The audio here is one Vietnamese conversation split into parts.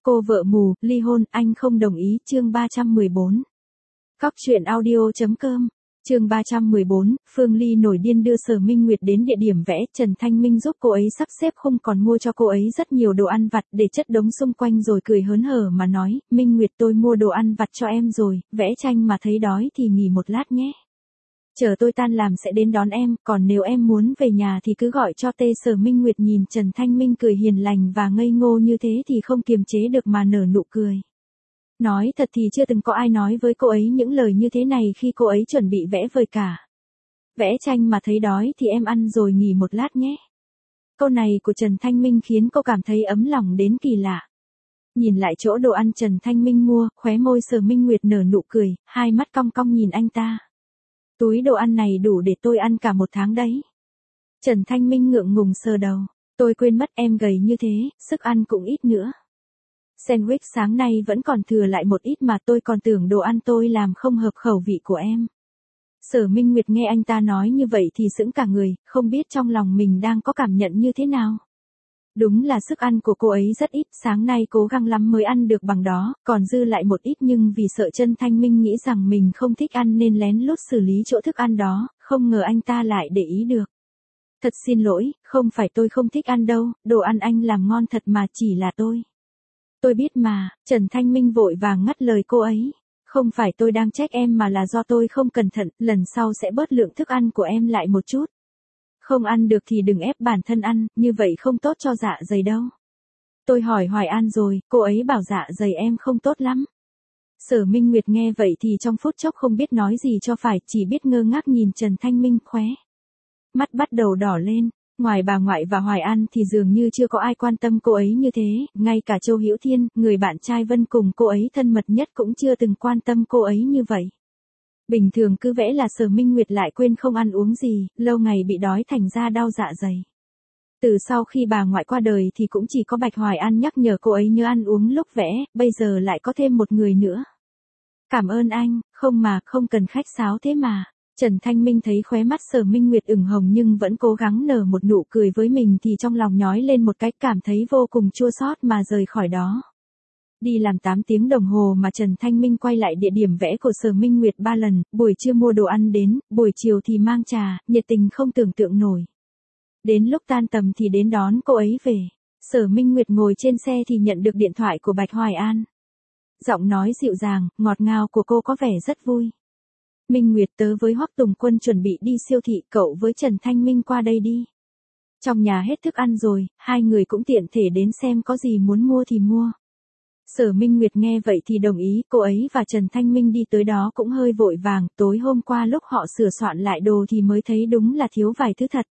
Cô vợ mù, ly hôn, anh không đồng ý, chương 314. Cóc truyện audio.com. Chương 314, Phương Ly nổi điên đưa Sở Minh Nguyệt đến địa điểm vẽ, Trần Thanh Minh giúp cô ấy sắp xếp không còn mua cho cô ấy rất nhiều đồ ăn vặt để chất đống xung quanh rồi cười hớn hở mà nói, Minh Nguyệt tôi mua đồ ăn vặt cho em rồi, vẽ tranh mà thấy đói thì nghỉ một lát nhé. Chờ tôi tan làm sẽ đến đón em, còn nếu em muốn về nhà thì cứ gọi cho tê. Sở Minh Nguyệt nhìn Trần Thanh Minh cười hiền lành và ngây ngô như thế thì không kiềm chế được mà nở nụ cười. Nói thật thì chưa từng có ai nói với cô ấy những lời như thế này khi cô ấy chuẩn bị vẽ vời cả. Vẽ tranh mà thấy đói thì em ăn rồi nghỉ một lát nhé. Câu này của Trần Thanh Minh khiến cô cảm thấy ấm lòng đến kỳ lạ. Nhìn lại chỗ đồ ăn Trần Thanh Minh mua, khóe môi Sở Minh Nguyệt nở nụ cười, hai mắt cong cong nhìn anh ta. Túi đồ ăn này đủ để tôi ăn cả một tháng đấy. Trần Thanh Minh ngượng ngùng sờ đầu. Tôi quên mất em gầy như thế, sức ăn cũng ít nữa. Sandwich sáng nay vẫn còn thừa lại một ít mà tôi còn tưởng đồ ăn tôi làm không hợp khẩu vị của em. Sở Minh Nguyệt nghe anh ta nói như vậy thì sững cả người, không biết trong lòng mình đang có cảm nhận như thế nào. Đúng là sức ăn của cô ấy rất ít, sáng nay cố gắng lắm mới ăn được bằng đó, còn dư lại một ít nhưng vì sợ Trần Thanh Minh nghĩ rằng mình không thích ăn nên lén lút xử lý chỗ thức ăn đó, không ngờ anh ta lại để ý được. Thật xin lỗi, không phải tôi không thích ăn đâu, đồ ăn anh làm ngon thật mà chỉ là tôi. Tôi biết mà, Trần Thanh Minh vội vàng ngắt lời cô ấy. Không phải tôi đang trách em mà là do tôi không cẩn thận, lần sau sẽ bớt lượng thức ăn của em lại một chút. Không ăn được thì đừng ép bản thân ăn, như vậy không tốt cho dạ dày đâu. Tôi hỏi Hoài An rồi, cô ấy bảo dạ dày em không tốt lắm. Sở Minh Nguyệt nghe vậy thì trong phút chốc không biết nói gì cho phải, chỉ biết ngơ ngác nhìn Trần Thanh Minh khóe. Mắt bắt đầu đỏ lên. Ngoài bà ngoại và Hoài An thì dường như chưa có ai quan tâm cô ấy như thế, ngay cả Châu Hữu Thiên, người bạn trai Vân cùng cô ấy thân mật nhất cũng chưa từng quan tâm cô ấy như vậy. Bình thường cứ vẽ là Sở Minh Nguyệt lại quên không ăn uống gì, lâu ngày bị đói thành ra đau dạ dày. Từ sau khi bà ngoại qua đời thì cũng chỉ có Bạch Hoài An nhắc nhở cô ấy nhớ ăn uống lúc vẽ, bây giờ lại có thêm một người nữa. Cảm ơn anh, không cần khách sáo thế mà. Trần Thanh Minh thấy khóe mắt Sở Minh Nguyệt ửng hồng nhưng vẫn cố gắng nở một nụ cười với mình thì trong lòng nhói lên một cái, cảm thấy vô cùng chua xót mà rời khỏi đó. Đi làm 8 tiếng đồng hồ mà Trần Thanh Minh quay lại địa điểm vẽ của Sở Minh Nguyệt 3 lần, buổi trưa mua đồ ăn đến, buổi chiều thì mang trà, nhiệt tình không tưởng tượng nổi. Đến lúc tan tầm thì đến đón cô ấy về. Sở Minh Nguyệt ngồi trên xe thì nhận được điện thoại của Bạch Hoài An. Giọng nói dịu dàng, ngọt ngào của cô có vẻ rất vui. Minh Nguyệt, tớ với Hoắc Tùng Quân chuẩn bị đi siêu thị, cậu với Trần Thanh Minh qua đây đi. Trong nhà hết thức ăn rồi, hai người cũng tiện thể đến xem có gì muốn mua thì mua. Sở Minh Nguyệt nghe vậy thì đồng ý, cô ấy và Trần Thanh Minh đi tới đó cũng hơi vội vàng, tối hôm qua lúc họ sửa soạn lại đồ thì mới thấy đúng là thiếu vài thứ thật.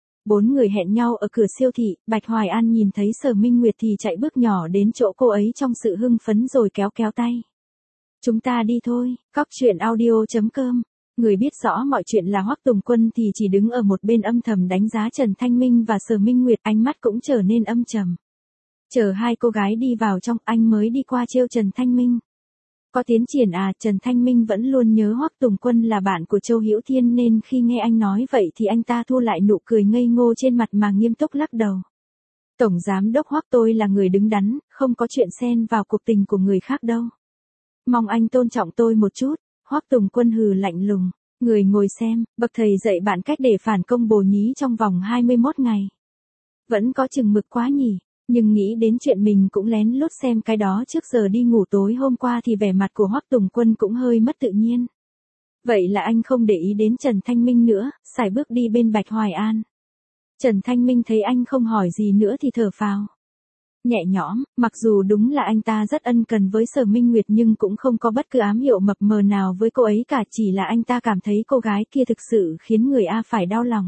4 người hẹn nhau ở cửa siêu thị, Bạch Hoài An nhìn thấy Sở Minh Nguyệt thì chạy bước nhỏ đến chỗ cô ấy trong sự hưng phấn rồi kéo tay. Chúng ta đi thôi. Cóc truyện audio.com. Người biết rõ mọi chuyện là Hoắc Tùng Quân thì chỉ đứng ở một bên âm thầm đánh giá Trần Thanh Minh và Sở Minh Nguyệt, ánh mắt cũng trở nên âm trầm. Chờ hai cô gái đi vào trong, anh mới đi qua trêu Trần Thanh Minh. Có tiến triển à? Trần Thanh Minh vẫn luôn nhớ Hoắc Tùng Quân là bạn của Châu Hữu Thiên nên khi nghe anh nói vậy thì anh ta thu lại nụ cười ngây ngô trên mặt mà nghiêm túc lắc đầu. Tổng giám đốc Hoắc, tôi là người đứng đắn, không có chuyện xen vào cuộc tình của người khác đâu. Mong anh tôn trọng tôi một chút. Hoắc Tùng Quân hừ lạnh lùng. Người ngồi xem, bậc thầy dạy bạn cách để phản công bồ nhí trong vòng 21 ngày. Vẫn có chừng mực quá nhỉ, nhưng nghĩ đến chuyện mình cũng lén lút xem cái đó trước giờ đi ngủ tối hôm qua thì vẻ mặt của Hoắc Tùng Quân cũng hơi mất tự nhiên. Vậy là anh không để ý đến Trần Thanh Minh nữa, sải bước đi bên Bạch Hoài An. Trần Thanh Minh thấy anh không hỏi gì nữa thì thở phào nhẹ nhõm, mặc dù đúng là anh ta rất ân cần với Sở Minh Nguyệt nhưng cũng không có bất cứ ám hiệu mập mờ nào với cô ấy cả, chỉ là anh ta cảm thấy cô gái kia thực sự khiến người A phải đau lòng.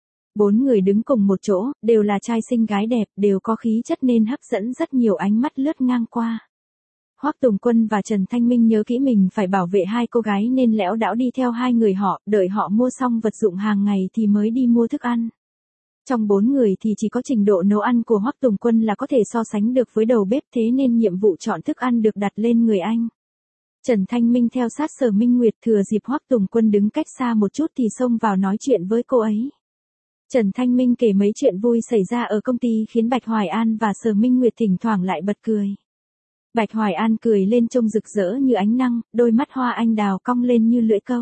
4 người đứng cùng một chỗ, đều là trai xinh gái đẹp, đều có khí chất nên hấp dẫn rất nhiều ánh mắt lướt ngang qua. Hoắc Tùng Quân và Trần Thanh Minh nhớ kỹ mình phải bảo vệ hai cô gái nên lẽo đãng đi theo hai người họ, đợi họ mua xong vật dụng hàng ngày thì mới đi mua thức ăn. Trong 4 người thì chỉ có trình độ nấu ăn của Hoắc Tùng Quân là có thể so sánh được với đầu bếp, thế nên nhiệm vụ chọn thức ăn được đặt lên người anh. Trần Thanh Minh theo sát Sở Minh Nguyệt, thừa dịp Hoắc Tùng Quân đứng cách xa một chút thì xông vào nói chuyện với cô ấy. Trần Thanh Minh kể mấy chuyện vui xảy ra ở công ty khiến Bạch Hoài An và Sở Minh Nguyệt thỉnh thoảng lại bật cười. Bạch Hoài An cười lên trông rực rỡ như ánh nắng, đôi mắt hoa anh đào cong lên như lưỡi câu.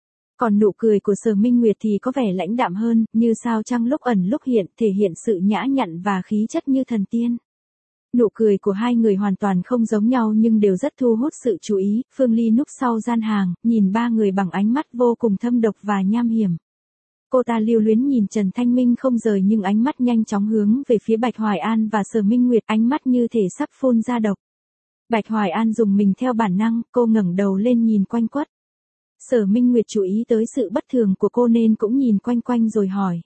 Còn nụ cười của Sở Minh Nguyệt thì có vẻ lãnh đạm hơn, như sao trăng lúc ẩn lúc hiện, thể hiện sự nhã nhặn và khí chất như thần tiên. Nụ cười của hai người hoàn toàn không giống nhau nhưng đều rất thu hút sự chú ý. Phương Ly núp sau gian hàng, nhìn ba người bằng ánh mắt vô cùng thâm độc và nham hiểm. Cô ta lưu luyến nhìn Trần Thanh Minh không rời nhưng ánh mắt nhanh chóng hướng về phía Bạch Hoài An và Sở Minh Nguyệt, ánh mắt như thể sắp phun ra độc. Bạch Hoài An dùng mình theo bản năng, cô ngẩng đầu lên nhìn quanh quất. Sở Minh Nguyệt chú ý tới sự bất thường của cô nên cũng nhìn quanh quanh rồi hỏi.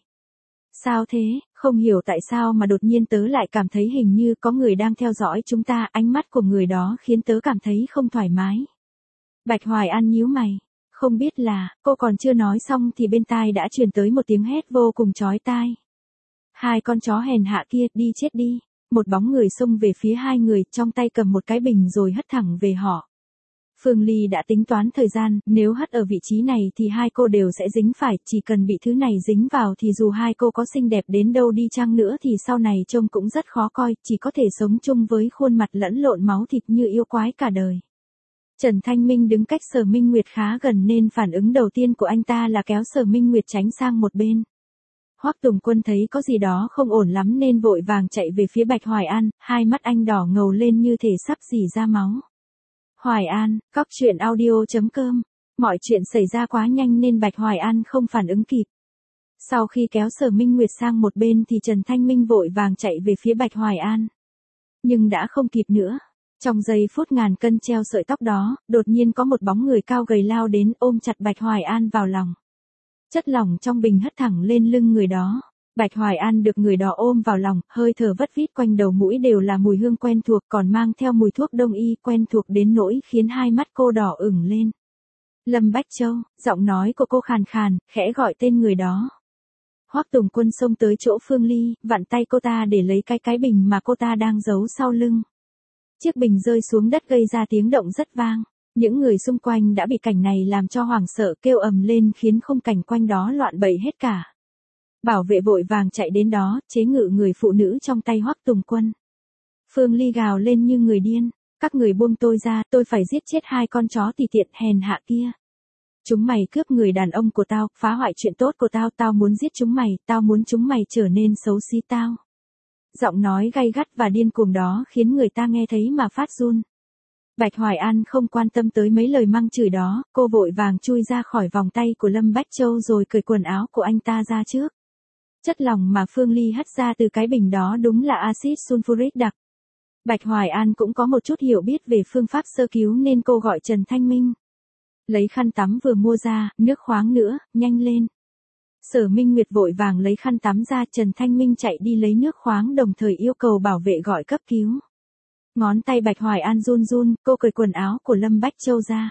Sao thế, không hiểu tại sao mà đột nhiên tớ lại cảm thấy hình như có người đang theo dõi chúng ta, ánh mắt của người đó khiến tớ cảm thấy không thoải mái. Bạch Hoài An nhíu mày, không biết là, cô còn chưa nói xong thì bên tai đã truyền tới một tiếng hét vô cùng chói tai. Hai con chó hèn hạ kia, đi chết đi. Một bóng người xông về phía hai người, trong tay cầm một cái bình rồi hất thẳng về họ. Phương Ly đã tính toán thời gian, nếu hất ở vị trí này thì hai cô đều sẽ dính phải, chỉ cần bị thứ này dính vào thì dù hai cô có xinh đẹp đến đâu đi chăng nữa thì sau này trông cũng rất khó coi, chỉ có thể sống chung với khuôn mặt lẫn lộn máu thịt như yêu quái cả đời. Trần Thanh Minh đứng cách Sở Minh Nguyệt khá gần nên phản ứng đầu tiên của anh ta là kéo Sở Minh Nguyệt tránh sang một bên. Hoắc Tùng Quân thấy có gì đó không ổn lắm nên vội vàng chạy về phía Bạch Hoài An, hai mắt anh đỏ ngầu lên như thể sắp rỉ ra máu. Hoài An, coctruyện.audio.com. Mọi chuyện xảy ra quá nhanh nên Bạch Hoài An không phản ứng kịp. Sau khi kéo Sở Minh Nguyệt sang một bên thì Trần Thanh Minh vội vàng chạy về phía Bạch Hoài An. Nhưng đã không kịp nữa. Trong giây phút ngàn cân treo sợi tóc đó, đột nhiên có một bóng người cao gầy lao đến ôm chặt Bạch Hoài An vào lòng. Chất lỏng trong bình hất thẳng lên lưng người đó. Bạch Hoài An được người đó ôm vào lòng, hơi thở vất vít quanh đầu mũi đều là mùi hương quen thuộc còn mang theo mùi thuốc đông y quen thuộc đến nỗi khiến hai mắt cô đỏ ửng lên. Lâm Bách Châu, giọng nói của cô khàn khàn, khẽ gọi tên người đó. Hoắc Tùng Quân xông tới chỗ Phương Ly, vặn tay cô ta để lấy cái bình mà cô ta đang giấu sau lưng. Chiếc bình rơi xuống đất gây ra tiếng động rất vang. Những người xung quanh đã bị cảnh này làm cho hoảng sợ kêu ầm lên khiến khung cảnh quanh đó loạn bậy hết cả. Bảo vệ vội vàng chạy đến đó, chế ngự người phụ nữ trong tay Hoắc Tùng Quân. Phương Ly gào lên như người điên, các người buông tôi ra, tôi phải giết chết hai con chó tỳ tiện hèn hạ kia. Chúng mày cướp người đàn ông của tao, phá hoại chuyện tốt của tao, tao muốn giết chúng mày, tao muốn chúng mày trở nên xấu xí tao. Giọng nói gay gắt và điên cuồng đó khiến người ta nghe thấy mà phát run. Bạch Hoài An không quan tâm tới mấy lời mắng chửi đó, cô vội vàng chui ra khỏi vòng tay của Lâm Bách Châu rồi cởi quần áo của anh ta ra trước. Chất lỏng mà Phương Ly hất ra từ cái bình đó đúng là axit sulfuric đặc. Bạch Hoài An cũng có một chút hiểu biết về phương pháp sơ cứu nên cô gọi Trần Thanh Minh. Lấy khăn tắm vừa mua ra, nước khoáng nữa, nhanh lên. Sở Minh Nguyệt vội vàng lấy khăn tắm ra, Trần Thanh Minh chạy đi lấy nước khoáng đồng thời yêu cầu bảo vệ gọi cấp cứu. Ngón tay Bạch Hoài An run run, cô cởi quần áo của Lâm Bách Châu ra.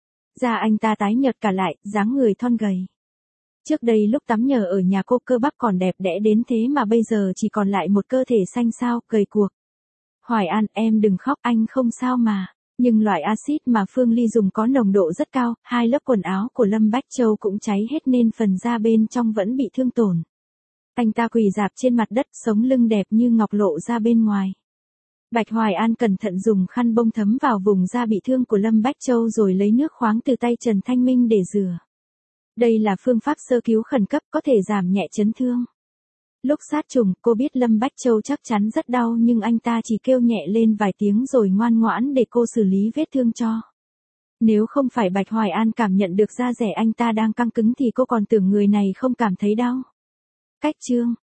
Da anh ta tái nhợt cả lại, dáng người thon gầy. Trước đây lúc tắm nhờ ở nhà cô cơ bắp còn đẹp đẽ đến thế mà bây giờ chỉ còn lại một cơ thể xanh xao, gầy guộc. Hoài An, em đừng khóc, anh không sao mà. Nhưng loại axit mà Phương Ly dùng có nồng độ rất cao, hai lớp quần áo của Lâm Bách Châu cũng cháy hết nên phần da bên trong vẫn bị thương tổn. Anh ta quỳ rạp trên mặt đất, sống lưng đẹp như ngọc lộ ra bên ngoài. Bạch Hoài An cẩn thận dùng khăn bông thấm vào vùng da bị thương của Lâm Bách Châu rồi lấy nước khoáng từ tay Trần Thanh Minh để rửa. Đây là phương pháp sơ cứu khẩn cấp có thể giảm nhẹ chấn thương. Lúc sát trùng, cô biết Lâm Bách Châu chắc chắn rất đau nhưng anh ta chỉ kêu nhẹ lên vài tiếng rồi ngoan ngoãn để cô xử lý vết thương cho. Nếu không phải Bạch Hoài An cảm nhận được da rẻ anh ta đang căng cứng thì cô còn tưởng người này không cảm thấy đau. Cách chương